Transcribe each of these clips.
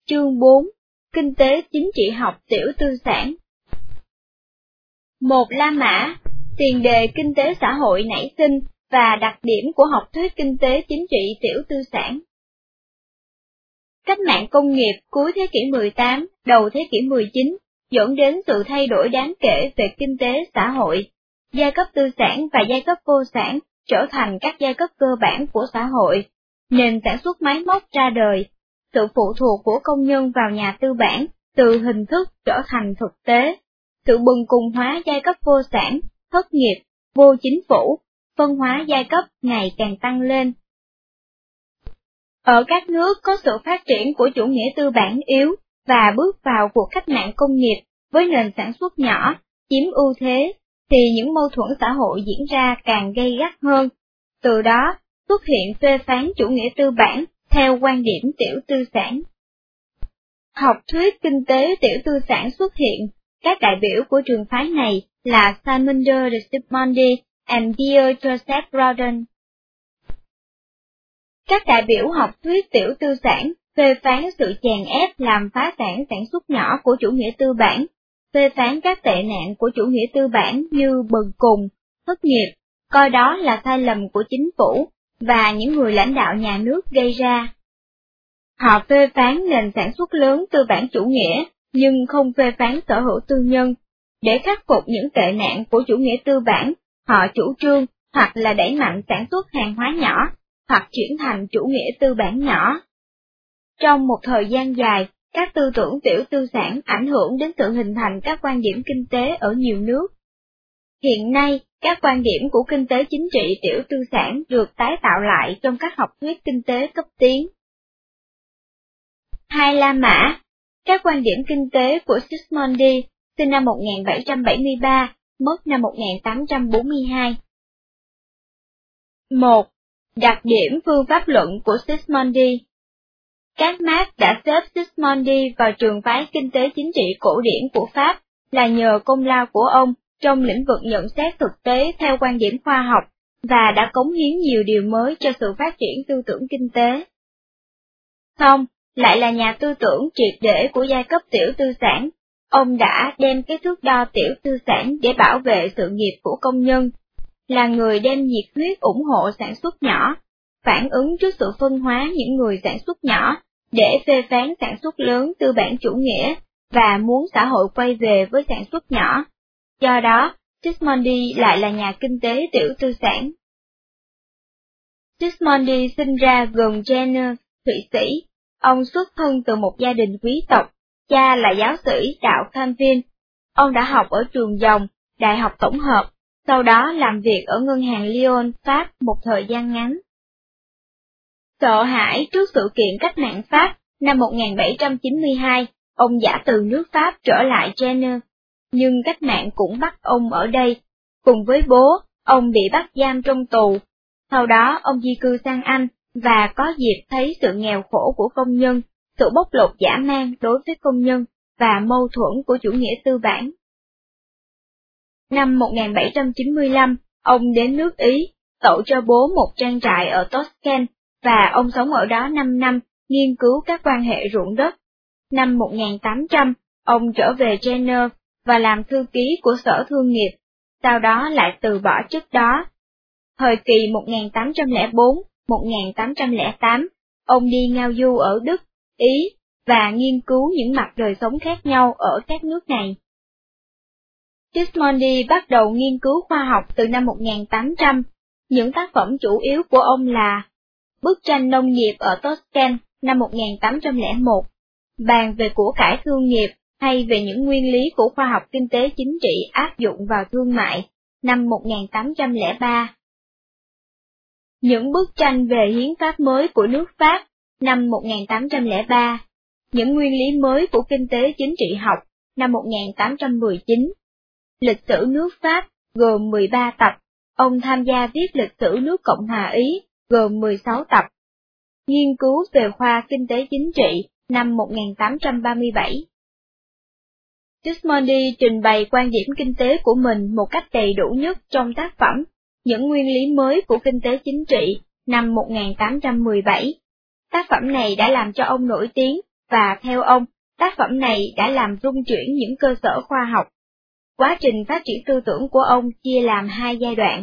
Chương 4. Kinh tế chính trị học tiểu tư sản. 1. La Mã, tiền đề kinh tế xã hội nảy sinh và đặc điểm của học thuyết kinh tế chính trị tiểu tư sản. Cách mạng công nghiệp cuối thế kỷ 18, đầu thế kỷ 19 dẫn đến sự thay đổi đáng kể về kinh tế xã hội. Giai cấp tư sản và giai cấp vô sản trở thành các giai cấp cơ bản của xã hội. Nền sản xuất máy móc ra đời. Sự phụ thuộc của công nhân vào nhà tư bản từ hình thức trở thành thực tế. Sự bần cùng hóa giai cấp vô sản, thất nghiệp, vô chính phủ, phân hóa giai cấp ngày càng tăng lên. Ở các nước có sự phát triển của chủ nghĩa tư bản yếu và bước vào cuộc cách mạng công nghiệp với nền sản xuất nhỏ, chiếm ưu thế, thì những mâu thuẫn xã hội diễn ra càng gay gắt hơn. Từ đó, xuất hiện phê phán chủ nghĩa tư bản theo quan điểm tiểu tư sản. Học thuyết kinh tế tiểu tư sản xuất hiện, các đại biểu của trường phái này là Simondon de Sismondi và Pierre Joseph Proudhon. Các đại biểu học thuyết tiểu tư sản phê phán sự chèn ép làm phá sản sản xuất nhỏ của chủ nghĩa tư bản, phê phán các tệ nạn của chủ nghĩa tư bản như bần cùng, thất nghiệp, coi đó là sai lầm của chính phủ và những người lãnh đạo nhà nước gây ra. Họ phê phán nền sản xuất lớn tư bản chủ nghĩa, nhưng không phê phán sở hữu tư nhân. Để khắc phục những tệ nạn của chủ nghĩa tư bản, họ chủ trương hoặc là đẩy mạnh sản xuất hàng hóa nhỏ, hoặc chuyển thành chủ nghĩa tư bản nhỏ. Trong một thời gian dài, các tư tưởng tiểu tư sản ảnh hưởng đến sự hình thành các quan điểm kinh tế ở nhiều nước. Hiện nay, các quan điểm của kinh tế chính trị tiểu tư sản được tái tạo lại trong các học thuyết kinh tế cấp tiến. 2. La Mã, các quan điểm kinh tế của Sismondi, sinh năm 1773, mất năm 1842. 1. Đặc điểm phương pháp luận của Sismondi. Các Marx đã xếp Sismondi vào trường phái kinh tế chính trị cổ điển của Pháp là nhờ công lao của ông trong lĩnh vực nhận xét thực tế theo quan điểm khoa học và đã cống hiến nhiều điều mới cho sự phát triển tư tưởng kinh tế. Xong, lại là nhà tư tưởng triệt để của giai cấp tiểu tư sản, ông đã đem cái thước đo tiểu tư sản để bảo vệ sự nghiệp của công nhân, là người đem nhiệt huyết ủng hộ sản xuất nhỏ, phản ứng trước sự phân hóa những người sản xuất nhỏ, để phê phán sản xuất lớn tư bản chủ nghĩa, và muốn xã hội quay về với sản xuất nhỏ. Do đó, Sismondi lại là nhà kinh tế tiểu tư sản. Sismondi sinh ra gần Jena, Thụy Sĩ. Ông xuất thân từ một gia đình quý tộc, cha là giáo sĩ đạo Calvin. Ông đã học ở trường Dòng, Đại học Tổng hợp, sau đó làm việc ở ngân hàng Lyon, Pháp một thời gian ngắn. Sợ hãi trước sự kiện cách mạng Pháp, năm 1792, ông giả từ nước Pháp trở lại Jena. Nhưng cách mạng cũng bắt ông ở đây. Cùng với bố, ông bị bắt giam trong tù. Sau đó ông di cư sang Anh, và có dịp thấy sự nghèo khổ của công nhân, sự bóc lột dã man đối với công nhân, và mâu thuẫn của chủ nghĩa tư bản. Năm 1795, ông đến nước Ý, tậu cho bố một trang trại ở Toscan, và ông sống ở đó 5 năm, nghiên cứu các quan hệ ruộng đất. Năm 1800, ông trở về Geneva và làm thư ký của Sở Thương nghiệp, sau đó lại từ bỏ chức đó. Thời kỳ 1804-1808, ông đi ngao du ở Đức, Ý, và nghiên cứu những mặt đời sống khác nhau ở các nước này. Sismondi bắt đầu nghiên cứu khoa học từ năm 1800, những tác phẩm chủ yếu của ông là Bức tranh nông nghiệp ở Toscan năm 1801, bàn về của cải thương nghiệp hay về những nguyên lý của khoa học kinh tế chính trị áp dụng vào thương mại năm 1803. Những bức tranh về hiến pháp mới của nước Pháp năm 1803, những nguyên lý mới của kinh tế chính trị học năm 1819. Lịch sử nước Pháp gồm 13 tập, ông tham gia viết lịch sử nước Cộng hòa Ý gồm 16 tập. Nghiên cứu về khoa kinh tế chính trị năm 1837. Sismondi trình bày quan điểm kinh tế của mình một cách đầy đủ nhất trong tác phẩm Những nguyên lý mới của kinh tế chính trị năm 1817. Tác phẩm này đã làm cho ông nổi tiếng và theo ông, tác phẩm này đã làm rung chuyển những cơ sở khoa học. Quá trình phát triển tư tưởng của ông chia làm hai giai đoạn.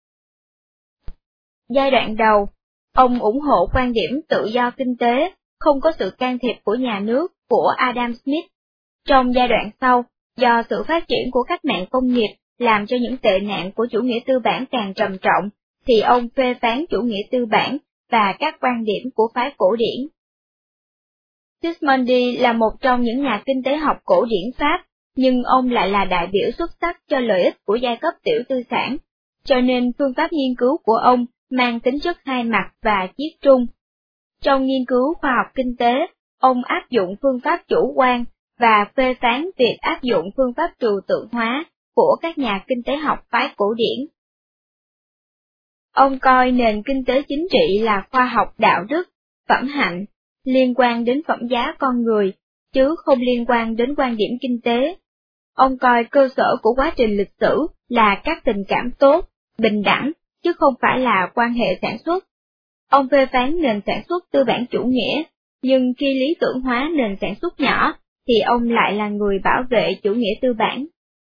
Giai đoạn đầu, ông ủng hộ quan điểm tự do kinh tế, không có sự can thiệp của nhà nước của Adam Smith. Trong giai đoạn sau, do sự phát triển của cách mạng công nghiệp làm cho những tệ nạn của chủ nghĩa tư bản càng trầm trọng, thì ông phê phán chủ nghĩa tư bản và các quan điểm của phái cổ điển. Sismondi là một trong những nhà kinh tế học cổ điển Pháp, nhưng ông lại là đại biểu xuất sắc cho lợi ích của giai cấp tiểu tư sản, cho nên phương pháp nghiên cứu của ông mang tính chất hai mặt và chiết trung. Trong nghiên cứu khoa học kinh tế, ông áp dụng phương pháp chủ quan và phê phán việc áp dụng phương pháp trừu tượng hóa của các nhà kinh tế học phái cổ điển. Ông coi nền kinh tế chính trị là khoa học đạo đức, phẩm hạnh, liên quan đến phẩm giá con người, chứ không liên quan đến quan điểm kinh tế. Ông coi cơ sở của quá trình lịch sử là các tình cảm tốt, bình đẳng, chứ không phải là quan hệ sản xuất. Ông phê phán nền sản xuất tư bản chủ nghĩa, nhưng khi lý tưởng hóa nền sản xuất nhỏ, thì ông lại là người bảo vệ chủ nghĩa tư bản.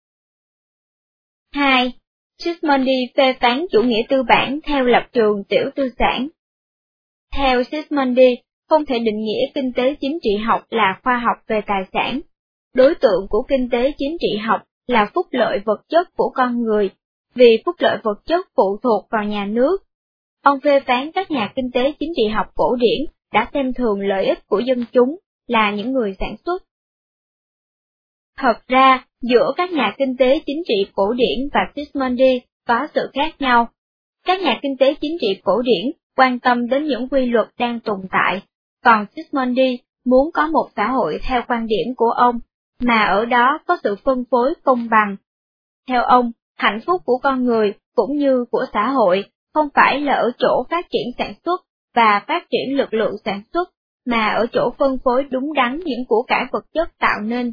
2. Sismondi phê phán chủ nghĩa tư bản theo lập trường tiểu tư sản. Theo Sismondi, không thể định nghĩa kinh tế chính trị học là khoa học về tài sản. Đối tượng của kinh tế chính trị học là phúc lợi vật chất của con người, vì phúc lợi vật chất phụ thuộc vào nhà nước. Ông phê phán các nhà kinh tế chính trị học cổ điển đã xem thường lợi ích của dân chúng, là những người sản xuất. Thật ra, giữa các nhà kinh tế chính trị cổ điển và Sismondi có sự khác nhau. Các nhà kinh tế chính trị cổ điển quan tâm đến những quy luật đang tồn tại, còn Sismondi muốn có một xã hội theo quan điểm của ông, mà ở đó có sự phân phối công bằng. Theo ông, hạnh phúc của con người cũng như của xã hội không phải là ở chỗ phát triển sản xuất và phát triển lực lượng sản xuất, mà ở chỗ phân phối đúng đắn những của cải vật chất tạo nên.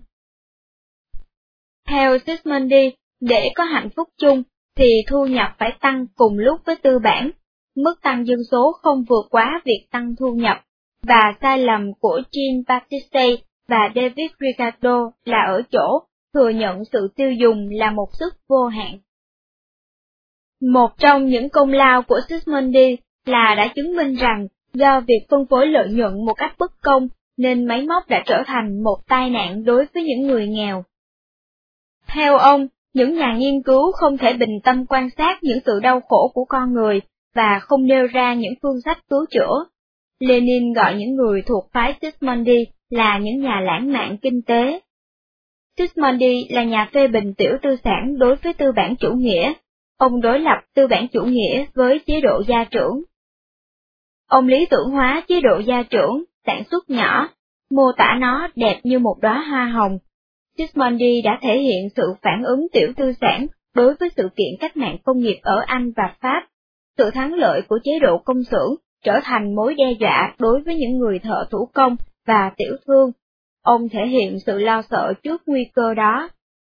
Theo Sismondi, để có hạnh phúc chung, thì thu nhập phải tăng cùng lúc với tư bản, mức tăng dân số không vượt quá việc tăng thu nhập, và sai lầm của Jean-Baptiste và David Ricardo là ở chỗ thừa nhận sự tiêu dùng là một sức vô hạn. Một trong những công lao của Sismondi là đã chứng minh rằng do việc phân phối lợi nhuận một cách bất công nên máy móc đã trở thành một tai nạn đối với những người nghèo. Theo ông, những nhà nghiên cứu không thể bình tâm quan sát những sự đau khổ của con người và không nêu ra những phương sách cứu chữa. Lenin gọi những người thuộc phái Sismondi là những nhà lãng mạn kinh tế. Sismondi là nhà phê bình tiểu tư sản đối với tư bản chủ nghĩa. Ông đối lập tư bản chủ nghĩa với chế độ gia trưởng. Ông lý tưởng hóa chế độ gia trưởng, sản xuất nhỏ, mô tả nó đẹp như một đóa hoa hồng. Sismondi đã thể hiện sự phản ứng tiểu tư sản đối với sự kiện cách mạng công nghiệp ở Anh và Pháp. Sự thắng lợi của chế độ công xưởng trở thành mối đe dọa đối với những người thợ thủ công và tiểu thương. Ông thể hiện sự lo sợ trước nguy cơ đó.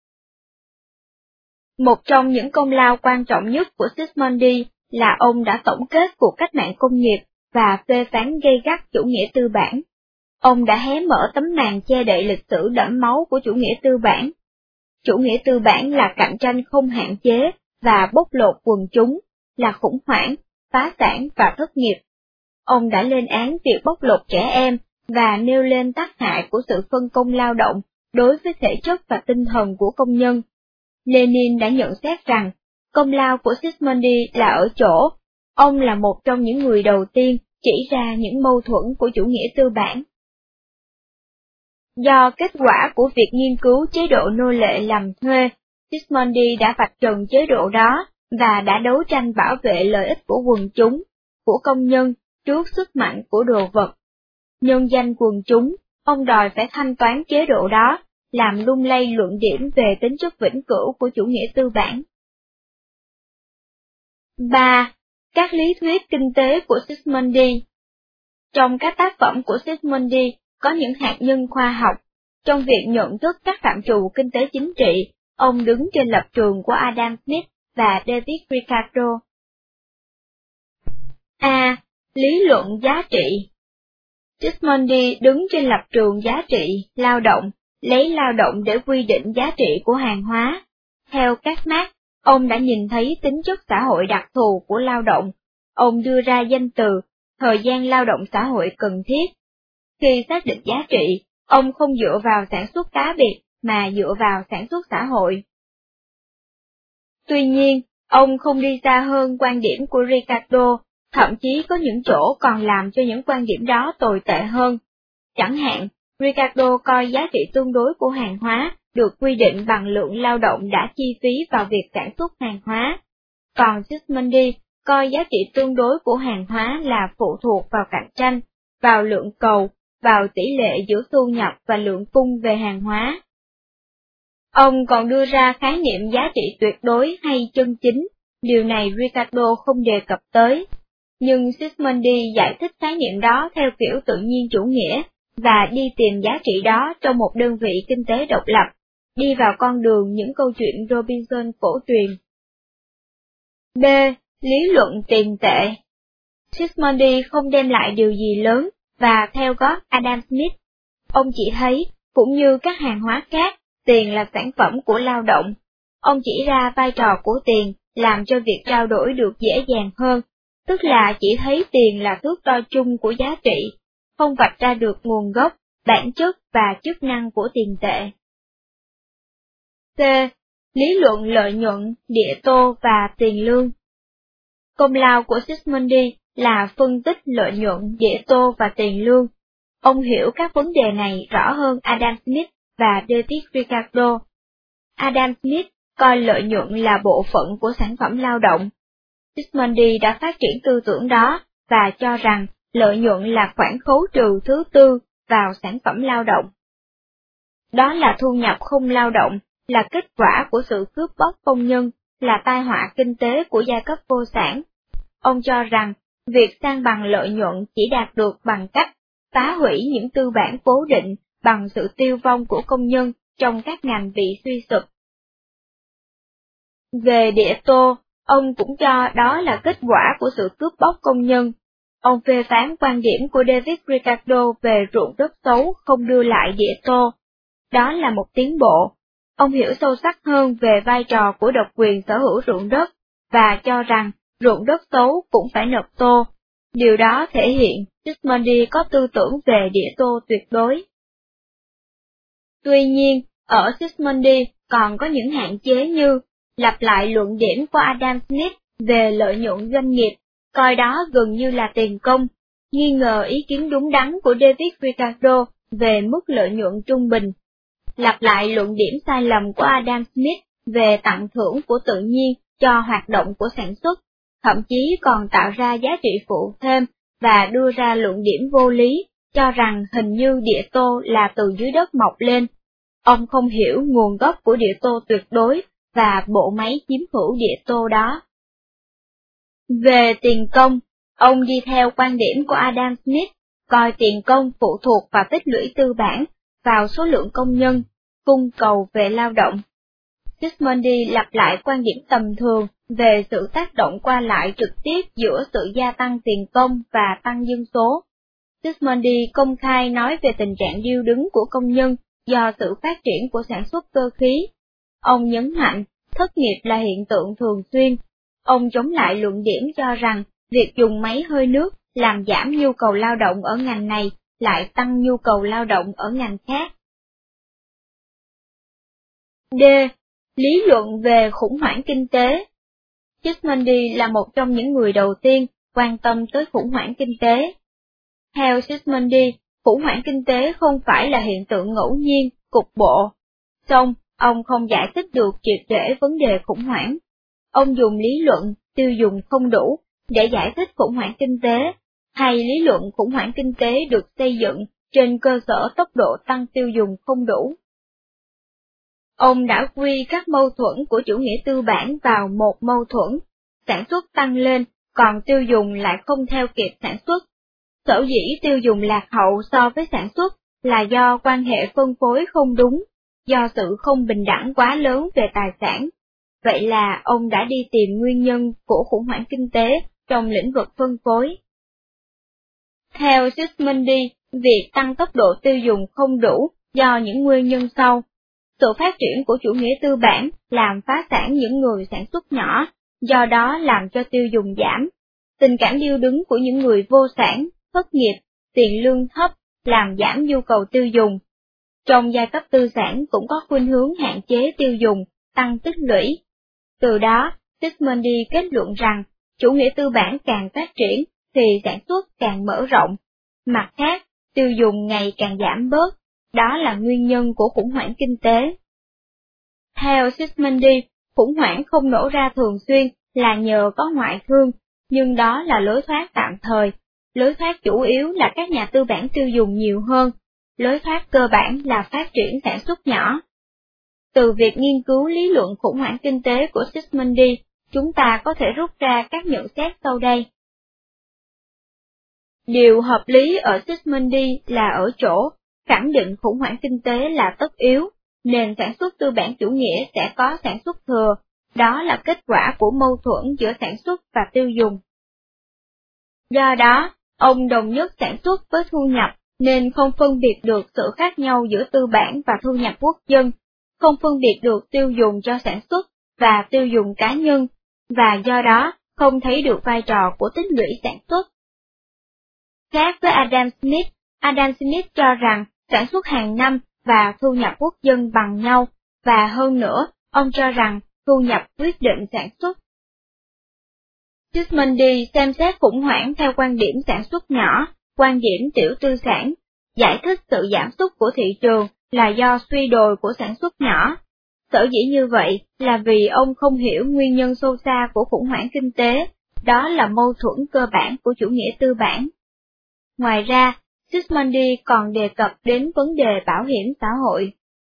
Một trong những công lao quan trọng nhất của Sismondi là ông đã tổng kết cuộc cách mạng công nghiệp và phê phán gay gắt chủ nghĩa tư bản. Ông đã hé mở tấm màn che đậy lịch sử đẫm máu của chủ nghĩa tư bản. Chủ nghĩa tư bản là cạnh tranh không hạn chế và bóc lột quần chúng, là khủng hoảng, phá sản và thất nghiệp. Ông đã lên án việc bóc lột trẻ em và nêu lên tác hại của sự phân công lao động đối với thể chất và tinh thần của công nhân. Lenin đã nhận xét rằng, công lao của Sismondi là ở chỗ, ông là một trong những người đầu tiên chỉ ra những mâu thuẫn của chủ nghĩa tư bản. Do kết quả của việc nghiên cứu chế độ nô lệ làm thuê, Sismondi đã vạch trần chế độ đó và đã đấu tranh bảo vệ lợi ích của quần chúng, của công nhân, trước sức mạnh của đồ vật. Nhân danh quần chúng, ông đòi phải thanh toán chế độ đó, làm lung lay luận điểm về tính chất vĩnh cửu của chủ nghĩa tư bản. 3. Các lý thuyết kinh tế của Sismondi. Trong các tác phẩm của Sismondi có những hạt nhân khoa học. Trong việc nhận thức các phạm trù kinh tế chính trị, ông đứng trên lập trường của Adam Smith và David Ricardo. A. Lý luận giá trị. Sismondi đứng trên lập trường giá trị, lao động, lấy lao động để quy định giá trị của hàng hóa. Theo các Marx, ông đã nhìn thấy tính chất xã hội đặc thù của lao động. Ông đưa ra danh từ, thời gian lao động xã hội cần thiết. Khi xác định giá trị, ông không dựa vào sản xuất cá biệt, mà dựa vào sản xuất xã hội. Tuy nhiên, ông không đi xa hơn quan điểm của Ricardo, thậm chí có những chỗ còn làm cho những quan điểm đó tồi tệ hơn. Chẳng hạn, Ricardo coi giá trị tương đối của hàng hóa được quy định bằng lượng lao động đã chi phí vào việc sản xuất hàng hóa, còn Sismondi coi giá trị tương đối của hàng hóa là phụ thuộc vào cạnh tranh, vào lượng cầu, vào tỷ lệ giữa thu nhập và lượng cung về hàng hóa. Ông còn đưa ra khái niệm giá trị tuyệt đối hay chân chính, điều này Ricardo không đề cập tới. Nhưng Sismondi giải thích khái niệm đó theo kiểu tự nhiên chủ nghĩa, và đi tìm giá trị đó trong một đơn vị kinh tế độc lập, đi vào con đường những câu chuyện Robinson cổ truyền. B. Lý luận tiền tệ. Sismondi không đem lại điều gì lớn, và theo gót Adam Smith, ông chỉ thấy, cũng như các hàng hóa khác, tiền là sản phẩm của lao động. Ông chỉ ra vai trò của tiền làm cho việc trao đổi được dễ dàng hơn, tức là chỉ thấy tiền là thước đo chung của giá trị, không vạch ra được nguồn gốc, bản chất và chức năng của tiền tệ. C. Lý luận lợi nhuận, địa tô và tiền lương. Công lao của Sismondi là phân tích lợi nhuận, địa tô và tiền lương. Ông hiểu các vấn đề này rõ hơn Adam Smith và David Ricardo. Adam Smith coi lợi nhuận là bộ phận của sản phẩm lao động. Sismondi đã phát triển tư tưởng đó và cho rằng lợi nhuận là khoản khấu trừ thứ tư vào sản phẩm lao động. Đó là thu nhập không lao động, là kết quả của sự cướp bóc công nhân, là tai họa kinh tế của giai cấp vô sản. Ông cho rằng, việc san bằng lợi nhuận chỉ đạt được bằng cách phá hủy những tư bản cố định bằng sự tiêu vong của công nhân trong các ngành bị suy sụp. Về địa tô, ông cũng cho đó là kết quả của sự cướp bóc công nhân. Ông phê phán quan điểm của David Ricardo về ruộng đất xấu không đưa lại địa tô. Đó là một tiến bộ. Ông hiểu sâu sắc hơn về vai trò của độc quyền sở hữu ruộng đất, và cho rằng ruộng đất xấu cũng phải nộp tô. Điều đó thể hiện Sismondi có tư tưởng về địa tô tuyệt đối. Tuy nhiên, ở Sismondi còn có những hạn chế như lặp lại luận điểm của Adam Smith về lợi nhuận doanh nghiệp, coi đó gần như là tiền công, nghi ngờ ý kiến đúng đắn của David Ricardo về mức lợi nhuận trung bình, lặp lại luận điểm sai lầm của Adam Smith về tặng thưởng của tự nhiên cho hoạt động của sản xuất, thậm chí còn tạo ra giá trị phụ thêm và đưa ra luận điểm vô lý, cho rằng hình như địa tô là từ dưới đất mọc lên. Ông không hiểu nguồn gốc của địa tô tuyệt đối và bộ máy chiếm hữu địa tô đó. Về tiền công, ông đi theo quan điểm của Adam Smith, coi tiền công phụ thuộc vào tích lũy tư bản, vào số lượng công nhân, cung cầu về lao động. Sismondi lặp lại quan điểm tầm thường về sự tác động qua lại trực tiếp giữa sự gia tăng tiền công và tăng dân số. Sismondi công khai nói về tình trạng điêu đứng của công nhân do sự phát triển của sản xuất cơ khí. Ông nhấn mạnh, thất nghiệp là hiện tượng thường xuyên. Ông chống lại luận điểm cho rằng, việc dùng máy hơi nước làm giảm nhu cầu lao động ở ngành này, lại tăng nhu cầu lao động ở ngành khác. D. Lý luận về khủng hoảng kinh tế. Sismondi là một trong những người đầu tiên quan tâm tới khủng hoảng kinh tế. Theo Sismondi, khủng hoảng kinh tế không phải là hiện tượng ngẫu nhiên, cục bộ. Song, ông không giải thích được triệt để vấn đề khủng hoảng. Ông dùng lý luận tiêu dùng không đủ để giải thích khủng hoảng kinh tế, hay lý luận khủng hoảng kinh tế được xây dựng trên cơ sở tốc độ tăng tiêu dùng không đủ. Ông đã quy các mâu thuẫn của chủ nghĩa tư bản vào một mâu thuẫn, sản xuất tăng lên, còn tiêu dùng lại không theo kịp sản xuất. Sở dĩ tiêu dùng lạc hậu so với sản xuất là do quan hệ phân phối không đúng, do sự không bình đẳng quá lớn về tài sản. Vậy là ông đã đi tìm nguyên nhân của khủng hoảng kinh tế trong lĩnh vực phân phối. Theo Sismondi, Việc tăng tốc độ tiêu dùng không đủ do những nguyên nhân sau. Sự phát triển của chủ nghĩa tư bản làm phá sản những người sản xuất nhỏ, do đó làm cho tiêu dùng giảm. Tình cảm điêu đứng của những người vô sản, thất nghiệp, tiền lương thấp, làm giảm nhu cầu tiêu dùng. Trong giai cấp tư sản cũng có khuynh hướng hạn chế tiêu dùng, tăng tích lũy. Từ đó, Sismondi kết luận rằng, chủ nghĩa tư bản càng phát triển, thì sản xuất càng mở rộng. Mặt khác, tiêu dùng ngày càng giảm bớt, đó là nguyên nhân của khủng hoảng kinh tế. Theo Sismondi, khủng hoảng không nổ ra thường xuyên là nhờ có ngoại thương, nhưng đó là lối thoát tạm thời. Lối thoát chủ yếu là các nhà tư bản tiêu dùng nhiều hơn, lối thoát cơ bản là phát triển sản xuất nhỏ. Từ việc nghiên cứu lý luận khủng hoảng kinh tế của Sismondi, chúng ta có thể rút ra các nhận xét sau đây. Điều hợp lý ở Sismondi là ở chỗ, khẳng định khủng hoảng kinh tế là tất yếu, nền sản xuất tư bản chủ nghĩa sẽ có sản xuất thừa, đó là kết quả của mâu thuẫn giữa sản xuất và tiêu dùng. Do đó, ông đồng nhất sản xuất với thu nhập, nên không phân biệt được sự khác nhau giữa tư bản và thu nhập quốc dân, không phân biệt được tiêu dùng cho sản xuất và tiêu dùng cá nhân, và do đó không thấy được vai trò của tích lũy sản xuất. Khác với Adam Smith cho rằng sản xuất hàng năm và thu nhập quốc dân bằng nhau, và hơn nữa, ông cho rằng thu nhập quyết định sản xuất. Sismondi xem xét khủng hoảng theo quan điểm sản xuất nhỏ, quan điểm tiểu tư sản, giải thích sự giảm sút của thị trường là do suy đồi của sản xuất nhỏ. Sở dĩ như vậy là vì ông không hiểu nguyên nhân sâu xa của khủng hoảng kinh tế, đó là mâu thuẫn cơ bản của chủ nghĩa tư bản. Ngoài ra, Sismondi còn đề cập đến vấn đề bảo hiểm xã hội.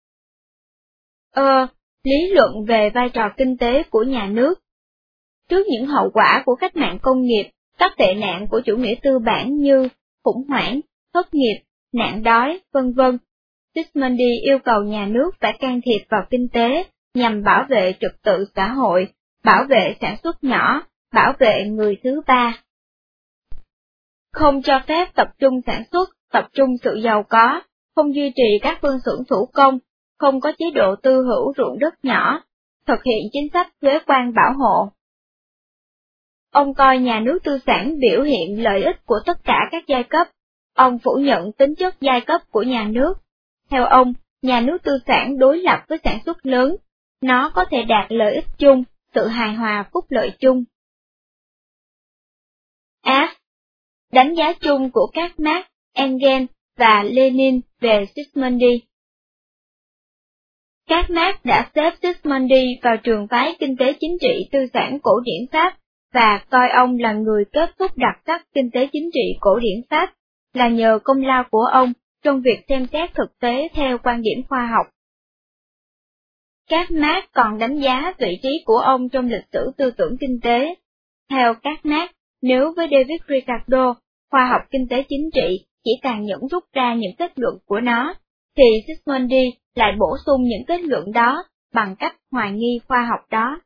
Lý luận về vai trò kinh tế của nhà nước. Trước những hậu quả của cách mạng công nghiệp, các tệ nạn của chủ nghĩa tư bản như khủng hoảng, thất nghiệp, nạn đói, v.v. Sismondi yêu cầu nhà nước phải can thiệp vào kinh tế nhằm bảo vệ trật tự xã hội, bảo vệ sản xuất nhỏ, bảo vệ người thứ ba. Không cho phép tập trung sản xuất, tập trung sự giàu có, không duy trì các phân xưởng thủ công, không có chế độ tư hữu ruộng đất nhỏ, thực hiện chính sách thuế quan bảo hộ. Ông coi nhà nước tư sản biểu hiện lợi ích của tất cả các giai cấp, ông phủ nhận tính chất giai cấp của nhà nước. Theo ông, nhà nước tư sản đối lập với sản xuất lớn, nó có thể đạt lợi ích chung, sự hài hòa phúc lợi chung. Đánh giá chung của các Marx, Engels và Lenin về Sismondi. Các Marx đã xếp Sismondi vào trường phái kinh tế chính trị tư sản cổ điển Pháp, và coi ông là người kết thúc đặc sắc kinh tế chính trị cổ điển Pháp, là nhờ công lao của ông trong việc xem xét thực tế theo quan điểm khoa học. Các Marx còn đánh giá vị trí của ông trong lịch sử tư tưởng kinh tế. Theo các Marx, nếu với David Ricardo, khoa học kinh tế chính trị chỉ tàn nhẫn rút ra những kết luận của nó, thì Sismondi lại bổ sung những kết luận đó bằng cách hoài nghi khoa học đó.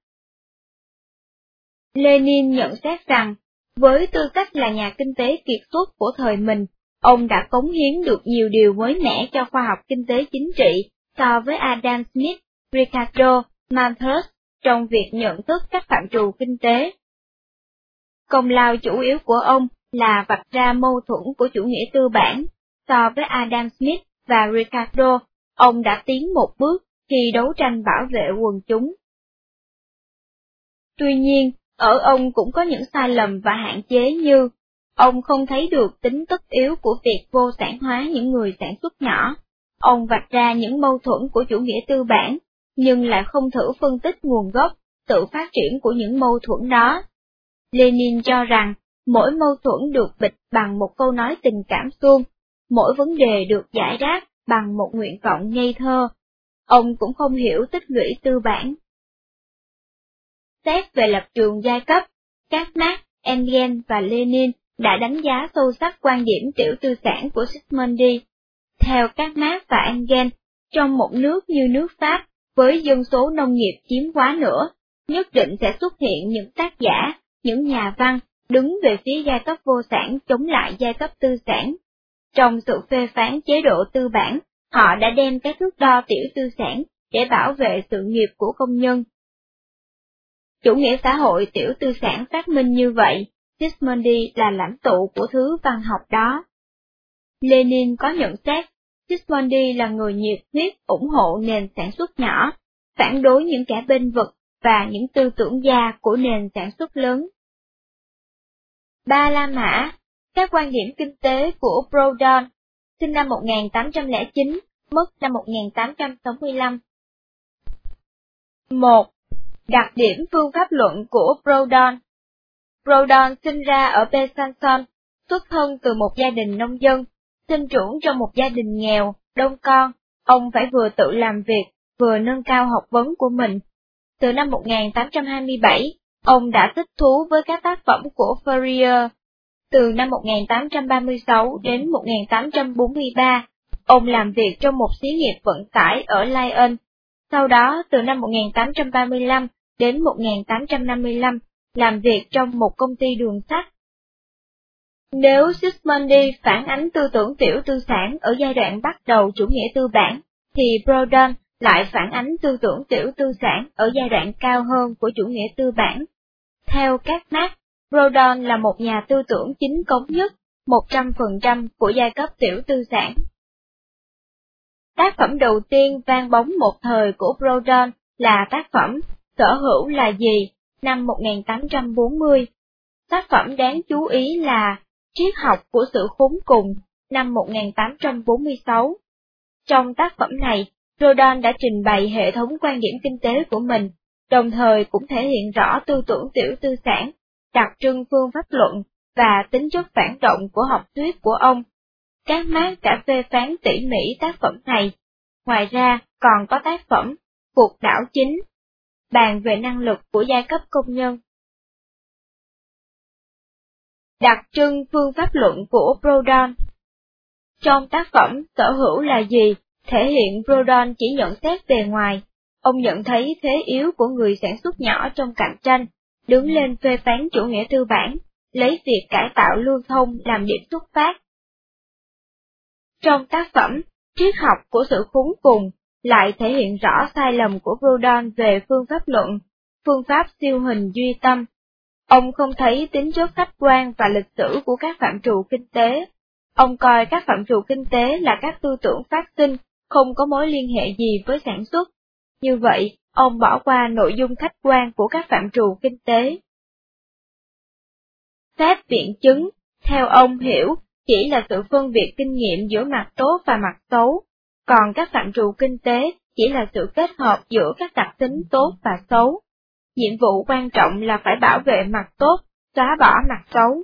Lenin nhận xét rằng, với tư cách là nhà kinh tế kiệt xuất của thời mình, ông đã cống hiến được nhiều điều mới mẻ cho khoa học kinh tế chính trị so với Adam Smith, Ricardo, Malthus trong việc nhận thức các phạm trù kinh tế. Công lao chủ yếu của ông là vạch ra mâu thuẫn của chủ nghĩa tư bản. So với Adam Smith và Ricardo, ông đã tiến một bước khi đấu tranh bảo vệ quần chúng. Tuy nhiên, ở ông cũng có những sai lầm và hạn chế như, ông không thấy được tính tất yếu của việc vô sản hóa những người sản xuất nhỏ. Ông vạch ra những mâu thuẫn của chủ nghĩa tư bản, nhưng lại không thử phân tích nguồn gốc, sự phát triển của những mâu thuẫn đó. Lenin cho rằng, mỗi mâu thuẫn được bịt bằng một câu nói tình cảm suông, mỗi vấn đề được giải đáp bằng một nguyện vọng ngây thơ. Ông cũng không hiểu tích lũy tư bản. Xét về lập trường giai cấp, các Marx, Engels và Lenin đã đánh giá sâu sắc quan điểm tiểu tư sản của Sismondi. Theo các Marx và Engels, trong một nước như nước Pháp, với dân số nông nghiệp chiếm quá nửa, nhất định sẽ xuất hiện những tác giả, những nhà văn, đứng về phía giai cấp vô sản chống lại giai cấp tư sản. Trong sự phê phán chế độ tư bản, họ đã đem các thước đo tiểu tư sản để bảo vệ sự nghiệp của công nhân. Chủ nghĩa xã hội tiểu tư sản phát minh như vậy, Sismondi là lãnh tụ của thứ văn học đó. Lenin có nhận xét, Sismondi là người nhiệt huyết ủng hộ nền sản xuất nhỏ, phản đối những kẻ bênh vực và những tư tưởng gia của nền sản xuất lớn. Ba La Mã, các quan điểm kinh tế của Proudhon, sinh năm 1809, mất năm 1865. 1. Đặc điểm phương pháp luận của Proudhon. Proudhon sinh ra ở Besançon, xuất thân từ một gia đình nông dân, sinh trưởng trong một gia đình nghèo, đông con, ông phải vừa tự làm việc, vừa nâng cao học vấn của mình. Từ năm 1827, ông đã thích thú với các tác phẩm của Fourier. Từ năm 1836 đến 1843, ông làm việc trong một xí nghiệp vận tải ở Lyon. Sau đó, từ năm 1835 đến 1855, làm việc trong một công ty đường sắt. Nếu Sismondi phản ánh tư tưởng tiểu tư sản ở giai đoạn bắt đầu chủ nghĩa tư bản, thì Proudhon lại phản ánh tư tưởng tiểu tư sản ở giai đoạn cao hơn của chủ nghĩa tư bản. Theo các Marx, Proudhon là một nhà tư tưởng chính cống nhất, 100% của giai cấp tiểu tư sản. Tác phẩm đầu tiên vang bóng một thời của Proudhon là tác phẩm Sở hữu là gì, năm 1840. Tác phẩm đáng chú ý là Triết học của sự khốn cùng, năm 1846. Trong tác phẩm này, Proudhon đã trình bày hệ thống quan điểm kinh tế của mình, đồng thời cũng thể hiện rõ tư tưởng tiểu tư sản, đặc trưng phương pháp luận và tính chất phản động của học thuyết của ông. Các Marx đã phê phán tỉ mỉ tác phẩm này. Ngoài ra, còn có tác phẩm Cuộc đảo chính, bàn về năng lực của giai cấp công nhân. Đặc trưng phương pháp luận của Proudhon. Trong tác phẩm Sở hữu là gì, thể hiện Proudhon chỉ nhận xét bề ngoài. Ông nhận thấy thế yếu của người sản xuất nhỏ trong cạnh tranh, đứng lên phê phán chủ nghĩa tư bản, lấy việc cải tạo lưu thông làm điểm xuất phát. Trong tác phẩm Triết học của sự khốn cùng, lại thể hiện rõ sai lầm của Proudhon về phương pháp luận, phương pháp siêu hình duy tâm. Ông không thấy tính chất khách quan và lịch sử của các phạm trù kinh tế. Ông coi các phạm trù kinh tế là các tư tưởng phát sinh, không có mối liên hệ gì với sản xuất. Như vậy, ông bỏ qua nội dung khách quan của các phạm trù kinh tế. Phép biện chứng, theo ông hiểu, chỉ là sự phân biệt kinh nghiệm giữa mặt tốt và mặt xấu, còn các phạm trù kinh tế chỉ là sự kết hợp giữa các đặc tính tốt và xấu. Nhiệm vụ quan trọng là phải bảo vệ mặt tốt, xóa bỏ mặt xấu.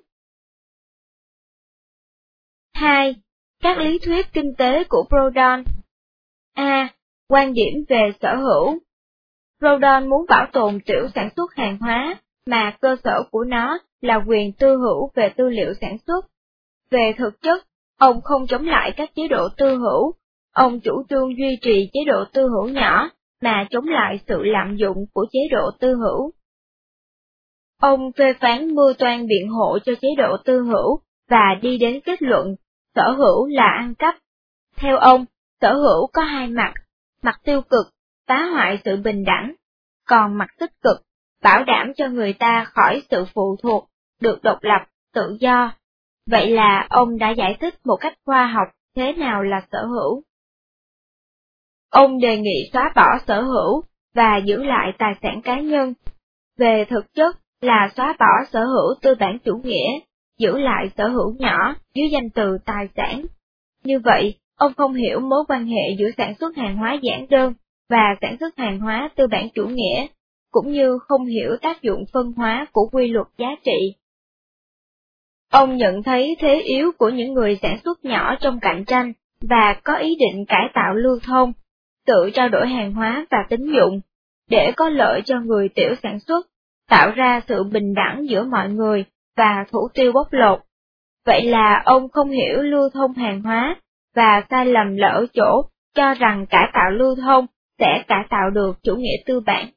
2. Các lý thuyết kinh tế của Proudhon. A. Quan điểm về sở hữu. Proudhon muốn bảo tồn tiểu sản xuất hàng hóa, mà cơ sở của nó là quyền tư hữu về tư liệu sản xuất. Về thực chất, ông không chống lại các chế độ tư hữu, ông chủ trương duy trì chế độ tư hữu nhỏ, mà chống lại sự lạm dụng của chế độ tư hữu. Ông phê phán mưu toan biện hộ cho chế độ tư hữu, và đi đến kết luận, sở hữu là ăn cắp. Theo ông, sở hữu có hai mặt, mặt tiêu cực, phá hoại sự bình đẳng, còn mặt tích cực, bảo đảm cho người ta khỏi sự phụ thuộc, được độc lập, tự do. Vậy là ông đã giải thích một cách khoa học thế nào là sở hữu. Ông đề nghị xóa bỏ sở hữu và giữ lại tài sản cá nhân. Về thực chất là xóa bỏ sở hữu tư bản chủ nghĩa, giữ lại sở hữu nhỏ dưới danh từ tài sản. Như vậy, ông không hiểu mối quan hệ giữa sản xuất hàng hóa giản đơn và sản xuất hàng hóa tư bản chủ nghĩa, cũng như không hiểu tác dụng phân hóa của quy luật giá trị. Ông nhận thấy thế yếu của những người sản xuất nhỏ trong cạnh tranh và có ý định cải tạo lưu thông, tự trao đổi hàng hóa và tín dụng, để có lợi cho người tiểu sản xuất, tạo ra sự bình đẳng giữa mọi người và thủ tiêu bóc lột. Vậy là ông không hiểu lưu thông hàng hóa, và sai lầm là ở chỗ cho rằng cải tạo lưu thông sẽ cải tạo được chủ nghĩa tư bản.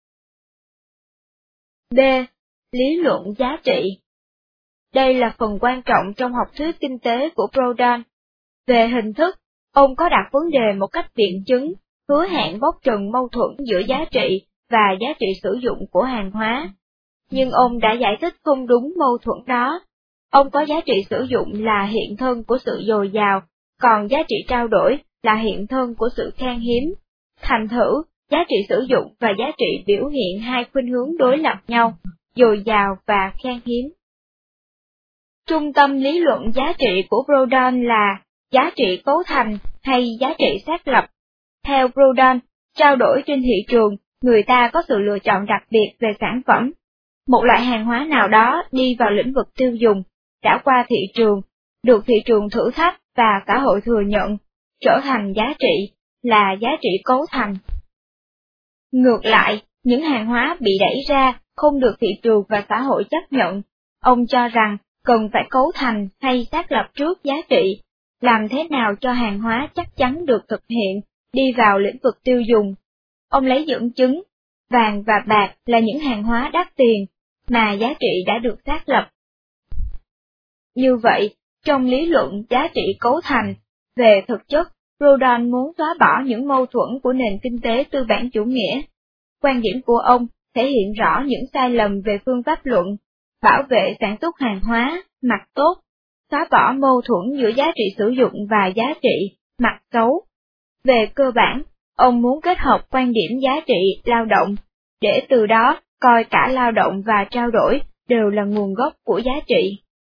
B. Lý luận giá trị. Đây là phần quan trọng trong học thuyết kinh tế của Proudhon. Về hình thức, ông có đặt vấn đề một cách biện chứng, hứa hẹn bóc trần mâu thuẫn giữa giá trị và giá trị sử dụng của hàng hóa. Nhưng ông đã giải thích không đúng mâu thuẫn đó. Ông có giá trị sử dụng là hiện thân của sự dồi dào, còn giá trị trao đổi là hiện thân của sự khan hiếm. Thành thử, giá trị sử dụng và giá trị biểu hiện hai khuynh hướng đối lập nhau, dồi dào và khan hiếm. Trung tâm lý luận giá trị của Proudhon là giá trị cấu thành hay giá trị xác lập. Theo Proudhon, trao đổi trên thị trường, người ta có sự lựa chọn đặc biệt về sản phẩm. Một loại hàng hóa nào đó đi vào lĩnh vực tiêu dùng, đã qua thị trường, được thị trường thử thách và xã hội thừa nhận, trở thành giá trị, là giá trị cấu thành. Ngược lại, những hàng hóa bị đẩy ra, không được thị trường và xã hội chấp nhận. Ông cho rằng, cần phải cấu thành hay xác lập trước giá trị, làm thế nào cho hàng hóa chắc chắn được thực hiện, đi vào lĩnh vực tiêu dùng. Ông lấy dẫn chứng, vàng và bạc là những hàng hóa đắt tiền, mà giá trị đã được xác lập. Như vậy, trong lý luận giá trị cấu thành, về thực chất, Proudhon muốn xóa bỏ những mâu thuẫn của nền kinh tế tư bản chủ nghĩa. Quan điểm của ông thể hiện rõ những sai lầm về phương pháp luận, bảo vệ sản xuất hàng hóa, mặt tốt, xóa bỏ mâu thuẫn giữa giá trị sử dụng và giá trị, mặt xấu. Về cơ bản, ông muốn kết hợp quan điểm giá trị lao động, để từ đó coi cả lao động và trao đổi đều là nguồn gốc của giá trị.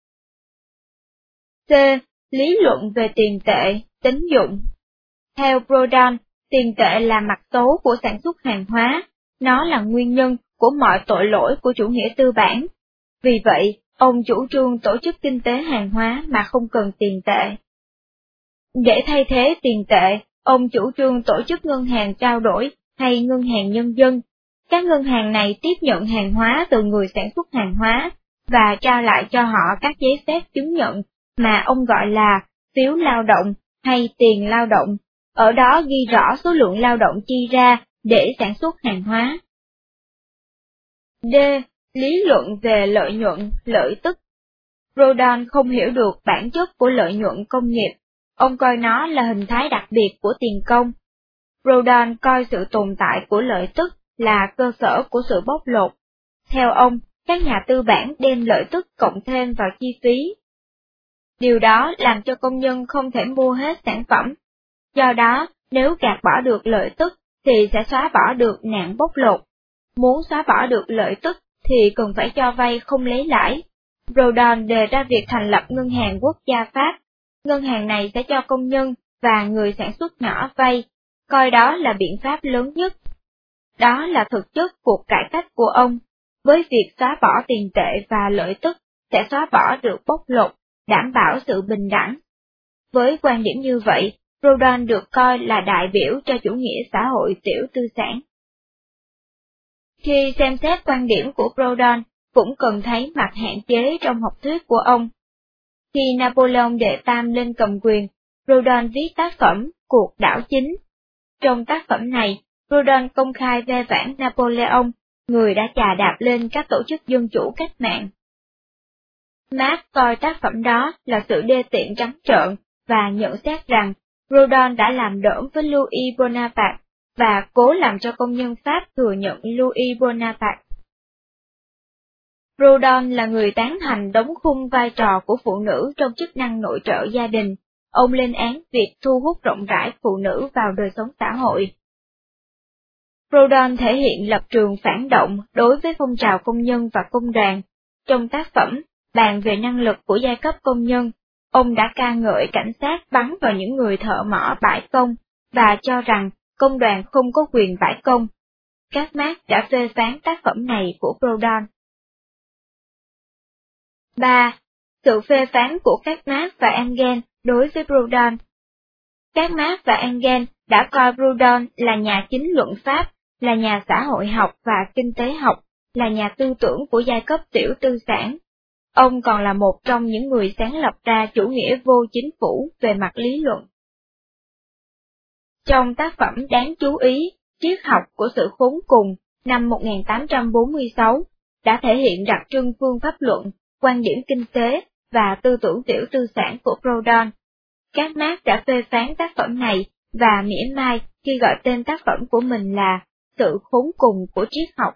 C. Lý luận về tiền tệ, tín dụng. Theo Proudhon, tiền tệ là mặt xấu của sản xuất hàng hóa, nó là nguyên nhân của mọi tội lỗi của chủ nghĩa tư bản. Vì vậy, ông chủ trương tổ chức kinh tế hàng hóa mà không cần tiền tệ. Để thay thế tiền tệ, ông chủ trương tổ chức ngân hàng trao đổi hay ngân hàng nhân dân. Các ngân hàng này tiếp nhận hàng hóa từ người sản xuất hàng hóa, và trao lại cho họ các giấy phép chứng nhận mà ông gọi là phiếu lao động hay tiền lao động, ở đó ghi rõ số lượng lao động chi ra để sản xuất hàng hóa. D. Lý luận về lợi nhuận, lợi tức. Proudhon không hiểu được bản chất của lợi nhuận công nghiệp, ông coi nó là hình thái đặc biệt của tiền công. Proudhon coi sự tồn tại của lợi tức là cơ sở của sự bóc lột. Theo ông, các nhà tư bản đem lợi tức cộng thêm vào chi phí. Điều đó làm cho công nhân không thể mua hết sản phẩm. Do đó, nếu gạt bỏ được lợi tức, thì sẽ xóa bỏ được nạn bóc lột. Muốn xóa bỏ được lợi tức, thì cần phải cho vay không lấy lãi. Proudhon đề ra việc thành lập ngân hàng quốc gia Pháp. Ngân hàng này sẽ cho công nhân và người sản xuất nhỏ vay, coi đó là biện pháp lớn nhất. Đó là thực chất cuộc cải cách của ông, với việc xóa bỏ tiền tệ và lợi tức, sẽ xóa bỏ được bóc lột, đảm bảo sự bình đẳng. Với quan điểm như vậy, Proudhon được coi là đại biểu cho chủ nghĩa xã hội tiểu tư sản. Khi xem xét quan điểm của Proudhon, cũng cần thấy mặt hạn chế trong học thuyết của ông. Khi Napoleon đệ tam lên cầm quyền, Proudhon viết tác phẩm Cuộc đảo chính. Trong tác phẩm này, Proudhon công khai ve vãn Napoleon, người đã chà đạp lên các tổ chức dân chủ cách mạng. Marx coi tác phẩm đó là sự đê tiện trắng trợn và nhận xét rằng Proudhon đã làm đỡn với Louis Bonaparte và cố làm cho công nhân Pháp thừa nhận Louis Bonaparte. Proudhon là người tán thành đóng khung vai trò của phụ nữ trong chức năng nội trợ gia đình. Ông lên án việc thu hút rộng rãi phụ nữ vào đời sống xã hội. Proudhon thể hiện lập trường phản động đối với phong trào công nhân và công đoàn. Trong tác phẩm bàn về năng lực của giai cấp công nhân, ông đã ca ngợi cảnh sát bắn vào những người thợ mỏ bãi công, và cho rằng công đoàn không có quyền bãi công. Các Marx đã phê phán tác phẩm này của Proudhon. 3. Sự phê phán của các Marx và Engels đối với Proudhon. Các Marx và Engels đã coi Proudhon là nhà chính luận pháp, là nhà xã hội học và kinh tế học, là nhà tư tưởng của giai cấp tiểu tư sản. Ông còn là một trong những người sáng lập ra chủ nghĩa vô chính phủ về mặt lý luận. Trong tác phẩm đáng chú ý, Triết học của sự khốn cùng, năm 1846, đã thể hiện đặc trưng phương pháp luận, quan điểm kinh tế và tư tưởng tiểu tư sản của Proudhon. Các Marx đã phê phán tác phẩm này và mỉa mai khi gọi tên tác phẩm của mình là Sự khốn cùng của triết học.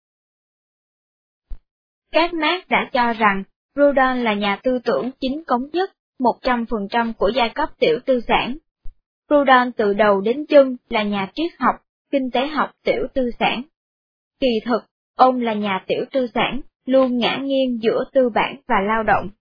Các Marx đã cho rằng Proudhon là nhà tư tưởng chính cống nhất 100% của giai cấp tiểu tư sản. Proudhon từ đầu đến chân là nhà triết học, kinh tế học tiểu tư sản. Kỳ thực, ông là nhà tiểu tư sản, luôn ngã nghiêng giữa tư bản và lao động.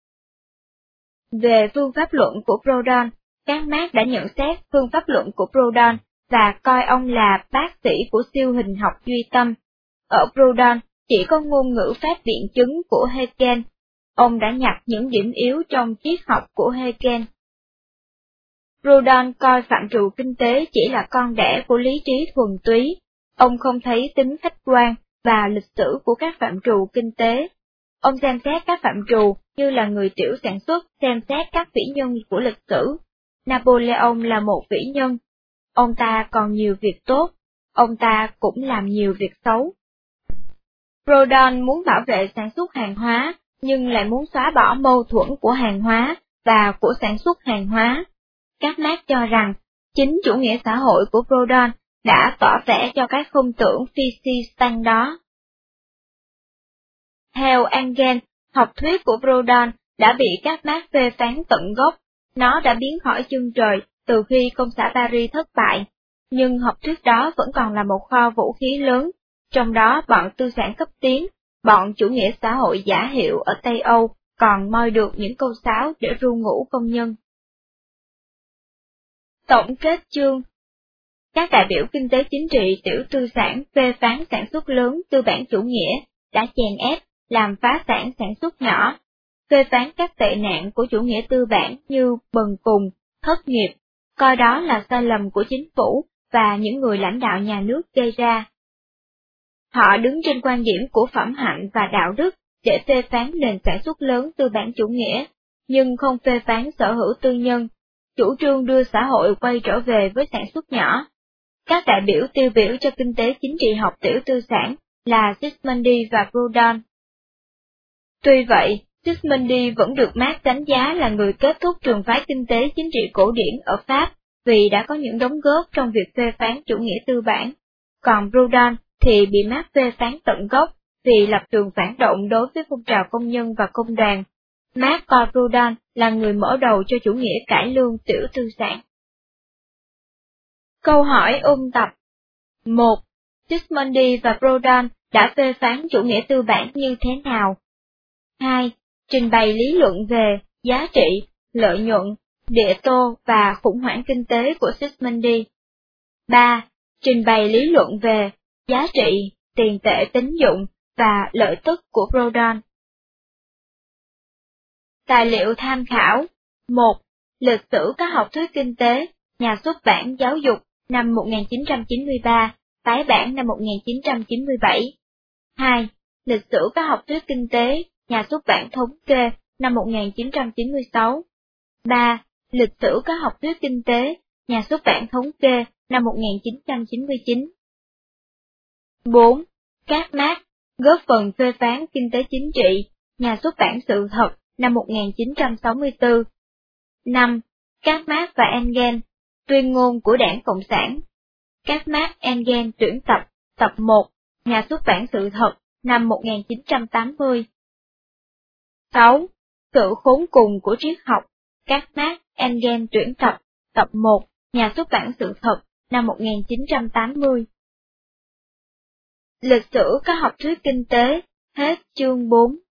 Về phương pháp luận của Proudhon, các Marx đã nhận xét phương pháp luận của Proudhon và coi ông là bác sĩ của siêu hình học duy tâm. Ở Proudhon, chỉ có ngôn ngữ phép biện chứng của Hegel. Ông đã nhặt những điểm yếu trong triết học của Hegel. Proudhon coi phạm trù kinh tế chỉ là con đẻ của lý trí thuần túy. Ông không thấy tính khách quan và lịch sử của các phạm trù kinh tế. Ông xem xét các phạm trù như là người tiểu sản xuất xem xét các vĩ nhân của lịch sử. Napoleon là một vĩ nhân. Ông ta còn nhiều việc tốt, ông ta cũng làm nhiều việc xấu. Proudhon muốn bảo vệ sản xuất hàng hóa, nhưng lại muốn xóa bỏ mâu thuẫn của hàng hóa và của sản xuất hàng hóa. Các Marx cho rằng, chính chủ nghĩa xã hội của Proudhon đã tỏ vẻ cho cái không tưởng phi-si-stanh đó. Theo Engels, học thuyết của Proudhon đã bị các Marx phê phán tận gốc, nó đã biến khỏi chân trời từ khi công xã Paris thất bại, nhưng học thuyết đó vẫn còn là một kho vũ khí lớn, trong đó bọn tư sản cấp tiến, bọn chủ nghĩa xã hội giả hiệu ở Tây Âu còn moi được những câu sáo để ru ngủ công nhân. Tổng kết chương. Các đại biểu kinh tế chính trị tiểu tư sản phê phán sản xuất lớn tư bản chủ nghĩa, đã chèn ép, làm phá sản sản xuất nhỏ, phê phán các tệ nạn của chủ nghĩa tư bản như bần cùng, thất nghiệp, coi đó là sai lầm của chính phủ và những người lãnh đạo nhà nước gây ra. Họ đứng trên quan điểm của phẩm hạnh và đạo đức để phê phán nền sản xuất lớn tư bản chủ nghĩa, nhưng không phê phán sở hữu tư nhân, chủ trương đưa xã hội quay trở về với sản xuất nhỏ. Các đại biểu tiêu biểu cho kinh tế chính trị học tiểu tư sản là Sismondi và Proudhon. Tuy vậy, Sismondi vẫn được Marx đánh giá là người kết thúc trường phái kinh tế chính trị cổ điển ở Pháp, vì đã có những đóng góp trong việc phê phán chủ nghĩa tư bản. Còn Proudhon thì bị Marx phê phán tận gốc vì lập trường phản động đối với phong trào công nhân và công đoàn. Marx coi Proudhon là người mở đầu cho chủ nghĩa cải lương tiểu tư sản. Câu hỏi ôn tập. 1. Sismondi và Proudhon đã phê phán chủ nghĩa tư bản như thế nào? 2. Trình bày lý luận về giá trị, lợi nhuận, địa tô và khủng hoảng kinh tế của Sismondi. 3. Trình bày lý luận về giá trị, tiền tệ tín dụng và lợi tức của Proudhon. Tài liệu tham khảo. 1. Lịch sử các học thuyết kinh tế, nhà xuất bản Giáo dục, năm 1993, tái bản năm 1997. 2. Lịch sử các học thuyết kinh tế, nhà xuất bản Thống kê, năm 1996. 3. Lịch sử các học thuyết kinh tế, nhà xuất bản Thống kê, năm 1999. 4. Các Marx, góp phần phê phán kinh tế chính trị, nhà xuất bản Sự thật, năm 1964. 5. Các Marx và Engels, tuyên ngôn của Đảng Cộng sản. Các Marx Engels tuyển tập, tập 1, nhà xuất bản Sự thật, năm 1980. 6. Sự khốn cùng của triết học. Các Marx Engels tuyển tập, tập 1, nhà xuất bản Sự thật, năm 1980. Lịch sử các học thuyết kinh tế, hết chương 4.